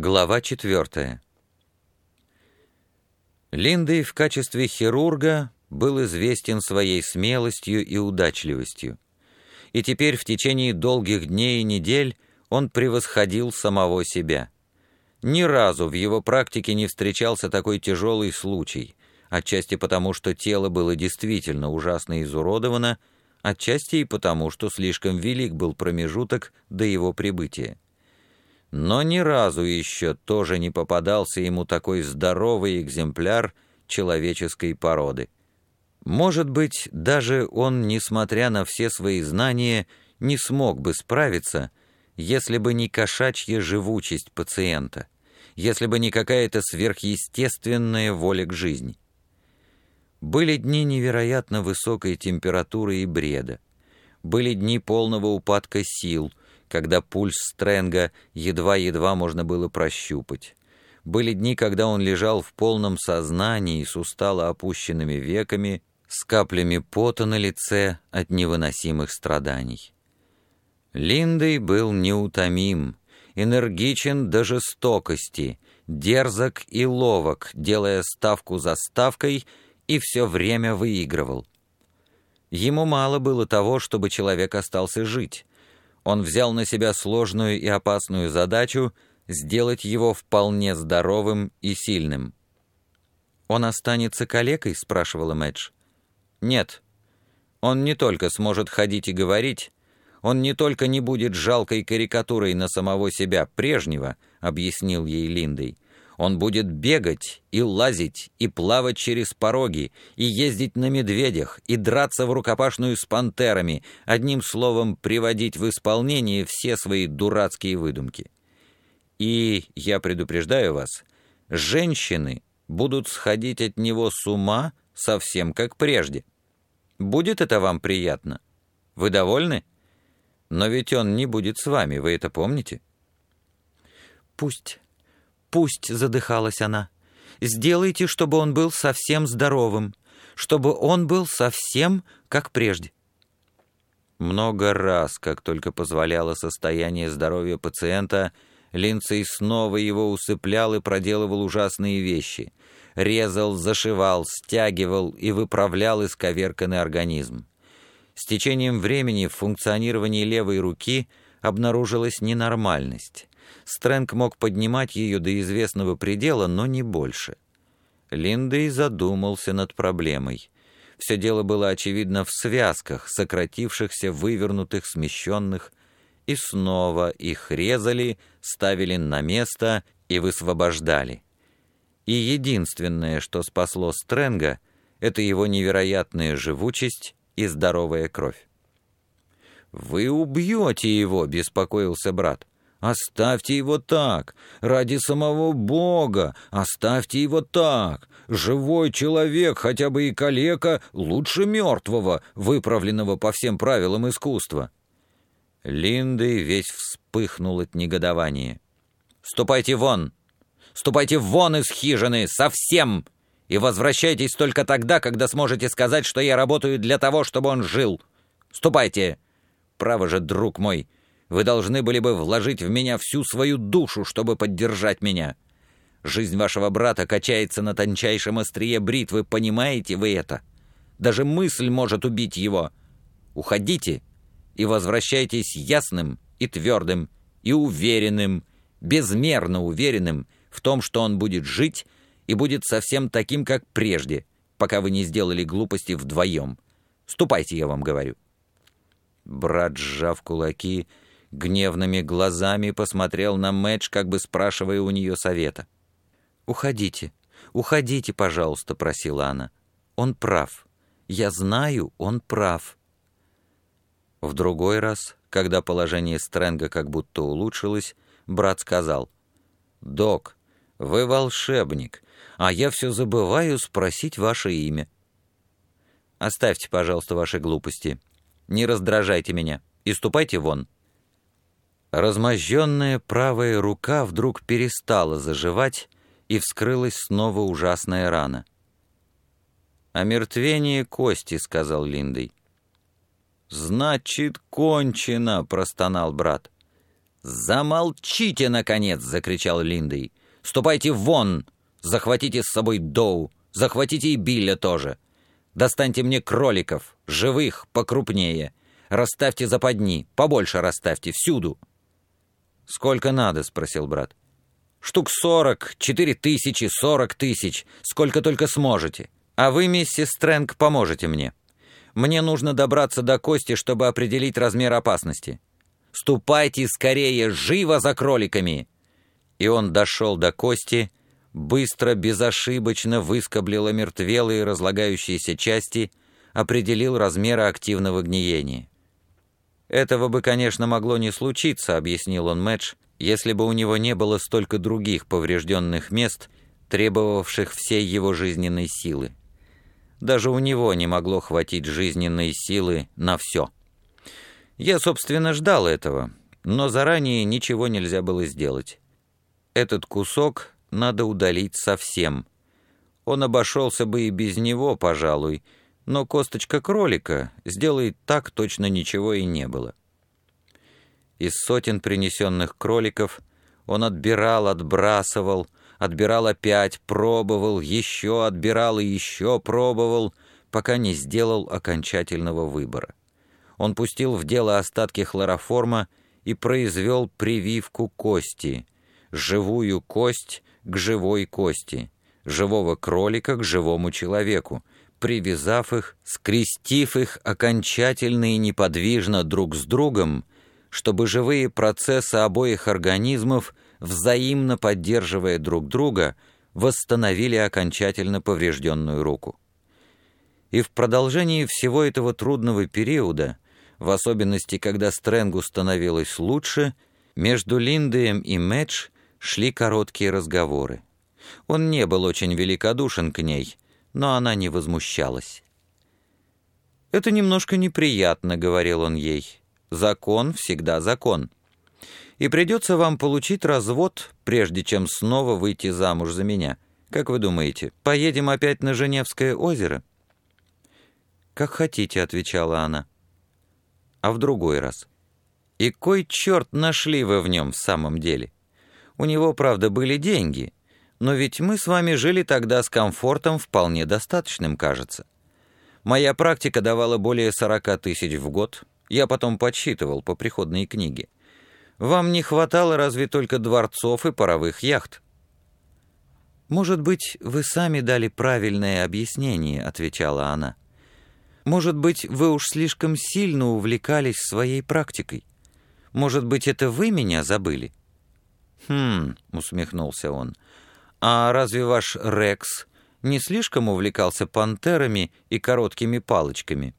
Глава 4. Линдей в качестве хирурга был известен своей смелостью и удачливостью, и теперь в течение долгих дней и недель он превосходил самого себя. Ни разу в его практике не встречался такой тяжелый случай, отчасти потому, что тело было действительно ужасно изуродовано, отчасти и потому, что слишком велик был промежуток до его прибытия. Но ни разу еще тоже не попадался ему такой здоровый экземпляр человеческой породы. Может быть, даже он, несмотря на все свои знания, не смог бы справиться, если бы не кошачья живучесть пациента, если бы не какая-то сверхъестественная воля к жизни. Были дни невероятно высокой температуры и бреда, были дни полного упадка сил, когда пульс Стрэнга едва-едва можно было прощупать. Были дни, когда он лежал в полном сознании с устало опущенными веками, с каплями пота на лице от невыносимых страданий. Линдей был неутомим, энергичен до жестокости, дерзок и ловок, делая ставку за ставкой, и все время выигрывал. Ему мало было того, чтобы человек остался жить. Он взял на себя сложную и опасную задачу сделать его вполне здоровым и сильным. «Он останется калекой?» — спрашивала Мэдж. «Нет. Он не только сможет ходить и говорить, он не только не будет жалкой карикатурой на самого себя прежнего», — объяснил ей Линдей. «Он будет бегать и лазить, и плавать через пороги, и ездить на медведях, и драться в рукопашную с пантерами, одним словом, приводить в исполнение все свои дурацкие выдумки. И, я предупреждаю вас, женщины будут сходить от него с ума совсем как прежде. Будет это вам приятно? Вы довольны? Но ведь он не будет с вами, вы это помните?» «Пусть», — задыхалась она, — «сделайте, чтобы он был совсем здоровым, чтобы он был совсем как прежде». Много раз, как только позволяло состояние здоровья пациента, Линдей снова его усыплял и проделывал ужасные вещи. Резал, зашивал, стягивал и выправлял исковерканный организм. С течением времени в функционировании левой руки обнаружилась ненормальность. Стрэнг мог поднимать ее до известного предела, но не больше. Линдей задумался над проблемой. Все дело было, очевидно, в связках, сократившихся, вывернутых, смещенных, и снова их резали, ставили на место и высвобождали. И единственное, что спасло Стрэнга, это его невероятная живучесть и здоровая кровь. «Вы убьете его», — беспокоился брат. «Оставьте его так! Ради самого Бога! Оставьте его так! Живой человек, хотя бы и калека, лучше мертвого, выправленного по всем правилам искусства!» Линдей весь вспыхнул от негодования. «Ступайте вон! Ступайте вон из хижины! Совсем! И возвращайтесь только тогда, когда сможете сказать, что я работаю для того, чтобы он жил! Ступайте! Право же, друг мой! Вы должны были бы вложить в меня всю свою душу, чтобы поддержать меня. Жизнь вашего брата качается на тончайшем острие бритвы, понимаете вы это? Даже мысль может убить его. Уходите и возвращайтесь ясным и твердым, и уверенным, безмерно уверенным в том, что он будет жить и будет совсем таким, как прежде, пока вы не сделали глупости вдвоем. Ступайте, я вам говорю». Брат, сжав кулаки, гневными глазами посмотрел на Мэдж, как бы спрашивая у нее совета. «Уходите, уходите, пожалуйста», — просила она. «Он прав. Я знаю, он прав». В другой раз, когда положение Стрэнга как будто улучшилось, брат сказал: «Док, вы волшебник, а я все забываю спросить ваше имя». «Оставьте, пожалуйста, ваши глупости. Не раздражайте меня и ступайте вон». Размозженная правая рука вдруг перестала заживать, и вскрылась снова ужасная рана. «Омертвение кости», — сказал Линдей. «Значит, кончено», — простонал брат. «Замолчите, наконец!» — закричал Линдей. «Ступайте вон! Захватите с собой Доу, захватите и Билля тоже. Достаньте мне кроликов, живых, покрупнее. Расставьте западни, побольше расставьте, всюду». «Сколько надо?» — спросил брат. «Штук 40, 4000, 40 тысяч, сколько только сможете. А вы, миссис Стрэнг, поможете мне. Мне нужно добраться до Кости, чтобы определить размер опасности. Ступайте скорее, живо за кроликами!» И он дошел до Кости, быстро, безошибочно выскоблил омертвелые разлагающиеся части, определил размеры активного гниения. «Этого бы, конечно, могло не случиться», — объяснил он Мэдж, «если бы у него не было столько других поврежденных мест, требовавших всей его жизненной силы. Даже у него не могло хватить жизненной силы на все. Я, собственно, ждал этого, но заранее ничего нельзя было сделать. Этот кусок надо удалить совсем. Он обошелся бы и без него, пожалуй, но косточка кролика сделает так, точно ничего и не было». Из сотен принесенных кроликов он отбирал, отбрасывал, отбирал опять, пробовал, еще отбирал и еще пробовал, пока не сделал окончательного выбора. Он пустил в дело остатки хлороформа и произвел прививку кости, живую кость к живой кости, живого кролика к живому человеку, привязав их, скрестив их окончательно и неподвижно друг с другом, чтобы живые процессы обоих организмов, взаимно поддерживая друг друга, восстановили окончательно поврежденную руку. И в продолжении всего этого трудного периода, в особенности, когда Стрэнгу становилось лучше, между Линдеем и Мэдж шли короткие разговоры. Он не был очень великодушен к ней, но она не возмущалась. «Это немножко неприятно», — говорил он ей. «Закон всегда закон. И придется вам получить развод, прежде чем снова выйти замуж за меня. Как вы думаете, поедем опять на Женевское озеро?» «Как хотите», — отвечала она. «А в другой раз?» «И кой черт нашли вы в нем в самом деле? У него, правда, были деньги, но ведь мы с вами жили тогда с комфортом вполне достаточным, кажется. Моя практика давала более 40 тысяч в год. Я потом подсчитывал по приходной книге. Вам не хватало разве только дворцов и паровых яхт». «Может быть, вы сами дали правильное объяснение», — отвечала она. «Может быть, вы уж слишком сильно увлекались своей практикой. Может быть, это вы меня забыли?» «Хм», — усмехнулся он, — «а разве ваш Рекс не слишком увлекался пантерами и короткими палочками?»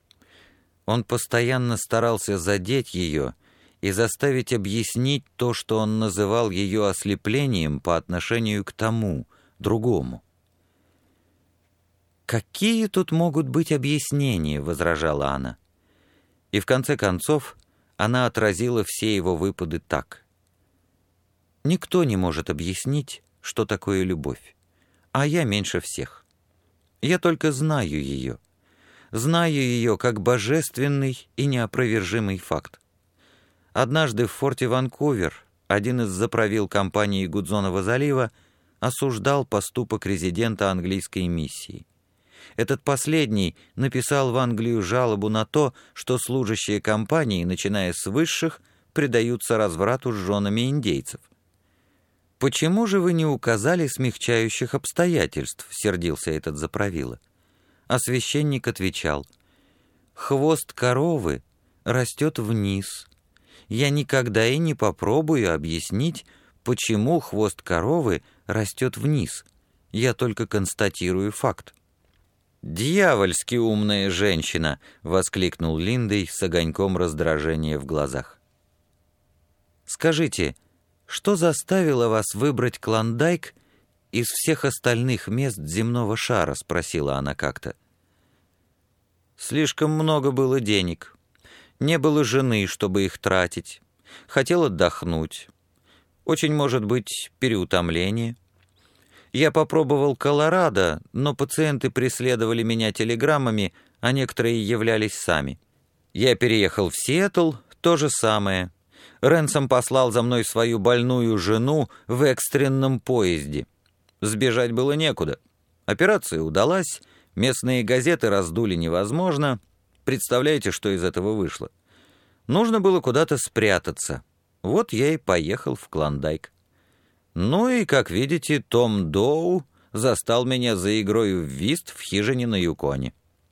Он постоянно старался задеть ее и заставить объяснить то, что он называл ее ослеплением по отношению к тому, другому. «Какие тут могут быть объяснения?» — возражала она. И в конце концов она отразила все его выпады так. «Никто не может объяснить, что такое любовь, а я меньше всех. Я только знаю ее. Знаю ее как божественный и неопровержимый факт. Однажды в форте Ванкувер один из заправил компании Гудзонова залива осуждал поступок резидента английской миссии. Этот последний написал в Англию жалобу на то, что служащие компании, начиная с высших, предаются разврату с женами индейцев. «Почему же вы не указали смягчающих обстоятельств?» — сердился этот заправила. А священник отвечал: «Хвост коровы растет вниз. Я никогда и не попробую объяснить, почему хвост коровы растет вниз. Я только констатирую факт». «Дьявольски умная женщина!» — воскликнул Линдей с огоньком раздражения в глазах. «Скажите, что заставило вас выбрать Клондайк из всех остальных мест земного шара?» — спросила она как-то. «Слишком много было денег. Не было жены, чтобы их тратить. Хотел отдохнуть. Очень, может быть, переутомление. Я попробовал Колорадо, но пациенты преследовали меня телеграммами, а некоторые являлись сами. Я переехал в Сиэтл, то же самое. Ренсом послал за мной свою больную жену в экстренном поезде. Сбежать было некуда. Операция удалась, местные газеты раздули невозможно. Представляете, что из этого вышло? Нужно было куда-то спрятаться. Вот я и поехал в Клондайк. Ну и, как видите, Том Доу застал меня за игрой в вист в хижине на Юконе.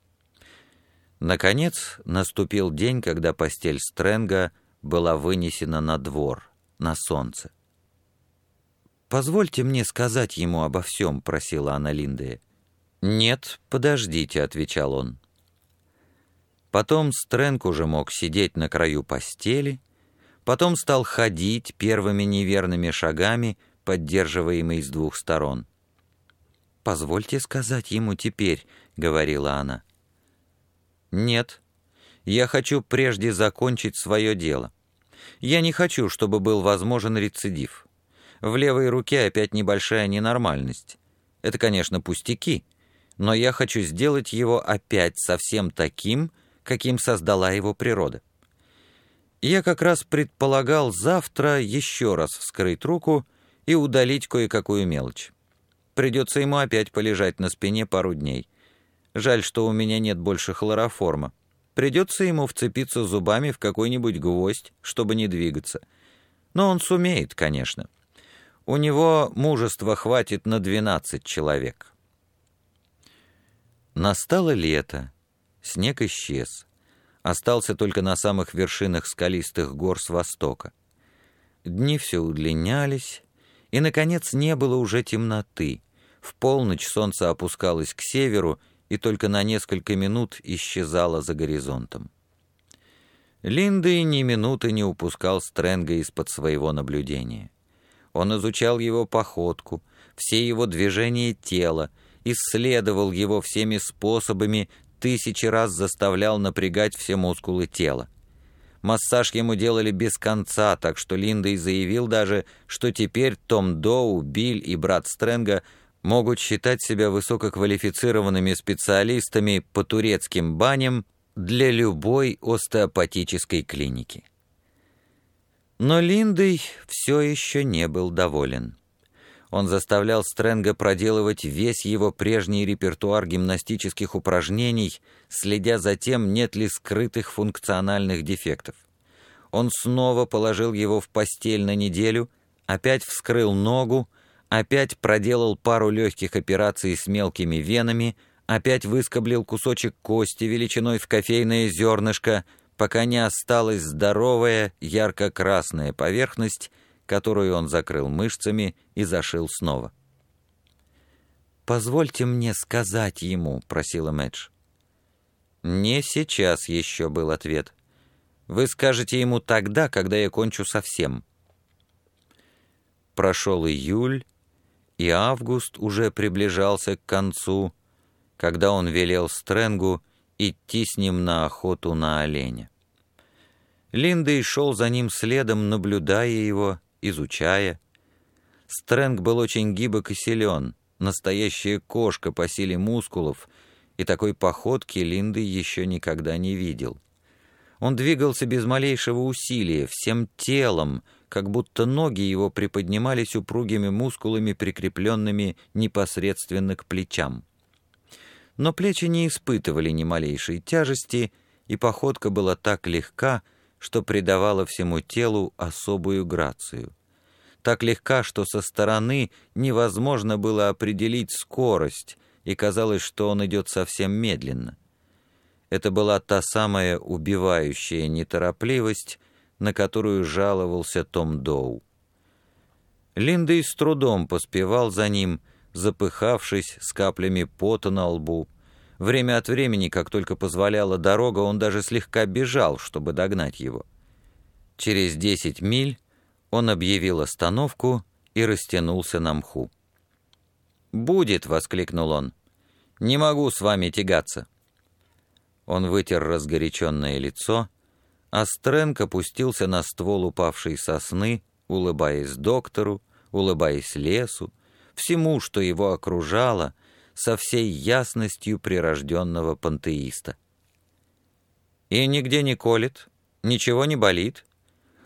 Наконец наступил день, когда постель Стрэнга была вынесена на двор, на солнце. «Позвольте мне сказать ему обо всем», — просила она Линдея. «Нет, подождите», — отвечал он. Потом Стрэнг уже мог сидеть на краю постели, потом стал ходить первыми неверными шагами, поддерживаемый с двух сторон. «Позвольте сказать ему теперь», — говорила она. «Нет, я хочу прежде закончить свое дело. Я не хочу, чтобы был возможен рецидив. В левой руке опять небольшая ненормальность. Это, конечно, пустяки, но я хочу сделать его опять совсем таким, каким создала его природа. Я как раз предполагал завтра еще раз вскрыть руку и удалить кое-какую мелочь. Придется ему опять полежать на спине пару дней. Жаль, что у меня нет больше хлороформа. Придется ему вцепиться зубами в какой-нибудь гвоздь, чтобы не двигаться. Но он сумеет, конечно. У него мужества хватит на 12 человек. Настало лето. Снег исчез. Остался только на самых вершинах скалистых гор с востока. Дни все удлинялись, и, наконец, не было уже темноты. В полночь солнце опускалось к северу, и только на несколько минут исчезало за горизонтом. Линдей ни минуты не упускал Стрэнга из-под своего наблюдения. Он изучал его походку, все его движения тела, исследовал его всеми способами, 1000 раз заставлял напрягать все мускулы тела. Массаж ему делали без конца, так что Линдей заявил даже, что теперь Том Доу, Билл и брат Стрэнга могут считать себя высококвалифицированными специалистами по турецким баням для любой остеопатической клиники. Но Линдей все еще не был доволен. Он заставлял Стрэнга проделывать весь его прежний репертуар гимнастических упражнений, следя за тем, нет ли скрытых функциональных дефектов. Он снова положил его в постель на неделю, опять вскрыл ногу, опять проделал пару легких операций с мелкими венами, опять выскоблил кусочек кости величиной в кофейное зернышко, пока не осталась здоровая, ярко-красная поверхность, которую он закрыл мышцами и зашил снова. «Позвольте мне сказать ему», — просила Мэдж. «Не сейчас еще», — был ответ. «Вы скажете ему тогда, когда я кончу совсем». Прошел июль, и август уже приближался к концу, когда он велел Стрэнгу идти с ним на охоту на оленя. Линдей шел за ним следом, наблюдая его, изучая. Стрэнг был очень гибок и силен, настоящая кошка по силе мускулов, и такой походки Линдей еще никогда не видел. Он двигался без малейшего усилия, всем телом, как будто ноги его приподнимались упругими мускулами, прикрепленными непосредственно к плечам. Но плечи не испытывали ни малейшей тяжести, и походка была так легка, что придавала всему телу особую грацию. Так легка, что со стороны невозможно было определить скорость, и казалось, что он идет совсем медленно. Это была та самая убивающая неторопливость, на которую жаловался Том Доу. Линдей с трудом поспевал за ним, запыхавшись с каплями пота на лбу. Время от времени, как только позволяла дорога, он даже слегка бежал, чтобы догнать его. Через 10 миль он объявил остановку и растянулся на мху. «Будет!» — воскликнул он. «Не могу с вами тягаться!» Он вытер разгоряченное лицо, а Стрэнг опустился на ствол упавшей сосны, улыбаясь доктору, улыбаясь лесу, всему, что его окружало, со всей ясностью прирожденного пантеиста. «И нигде не колет? Ничего не болит?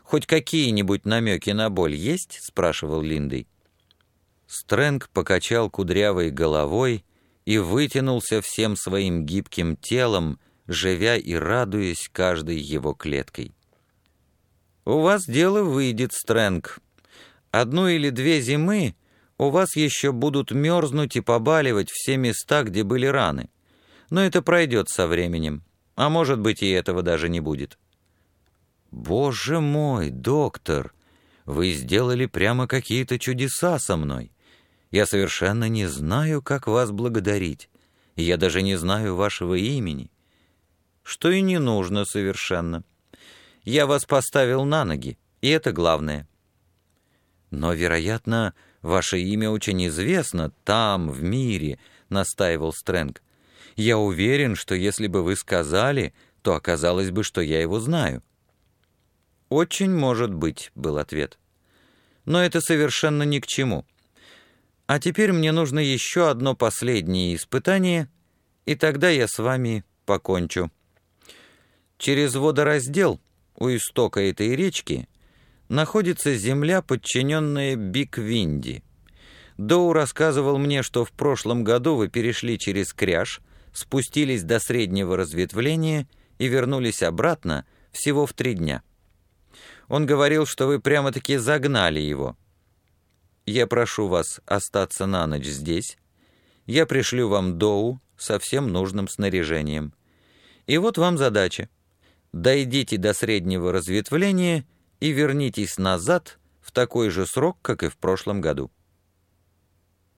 Хоть какие-нибудь намеки на боль есть?» — спрашивал Линдей. Стрэнг покачал кудрявой головой и вытянулся всем своим гибким телом, живя и радуясь каждой его клеткой. «У вас дело выйдет, Стрэнг. 1 или 2 зимы у вас еще будут мерзнуть и побаливать все места, где были раны. Но это пройдет со временем, а может быть и этого даже не будет». «Боже мой, доктор, вы сделали прямо какие-то чудеса со мной. Я совершенно не знаю, как вас благодарить, и я даже не знаю вашего имени». «Что и не нужно совершенно. Я вас поставил на ноги, и это главное». «Но, вероятно, ваше имя очень известно там, в мире», — настаивал Стрэнг. «Я уверен, что если бы вы сказали, то оказалось бы, что я его знаю». «Очень может быть», — был ответ. «Но это совершенно ни к чему. А теперь мне нужно еще одно последнее испытание, и тогда я с вами покончу. Через водораздел у истока этой речки находится земля, подчиненная Биг-Винди. Доу рассказывал мне, что в прошлом году вы перешли через кряж, спустились до среднего разветвления и вернулись обратно всего в 3 дня. Он говорил, что вы прямо-таки загнали его. Я прошу вас остаться на ночь здесь. Я пришлю вам Доу со всем нужным снаряжением. И вот вам задача. Дойдите до среднего разветвления и вернитесь назад в такой же срок, как и в прошлом году».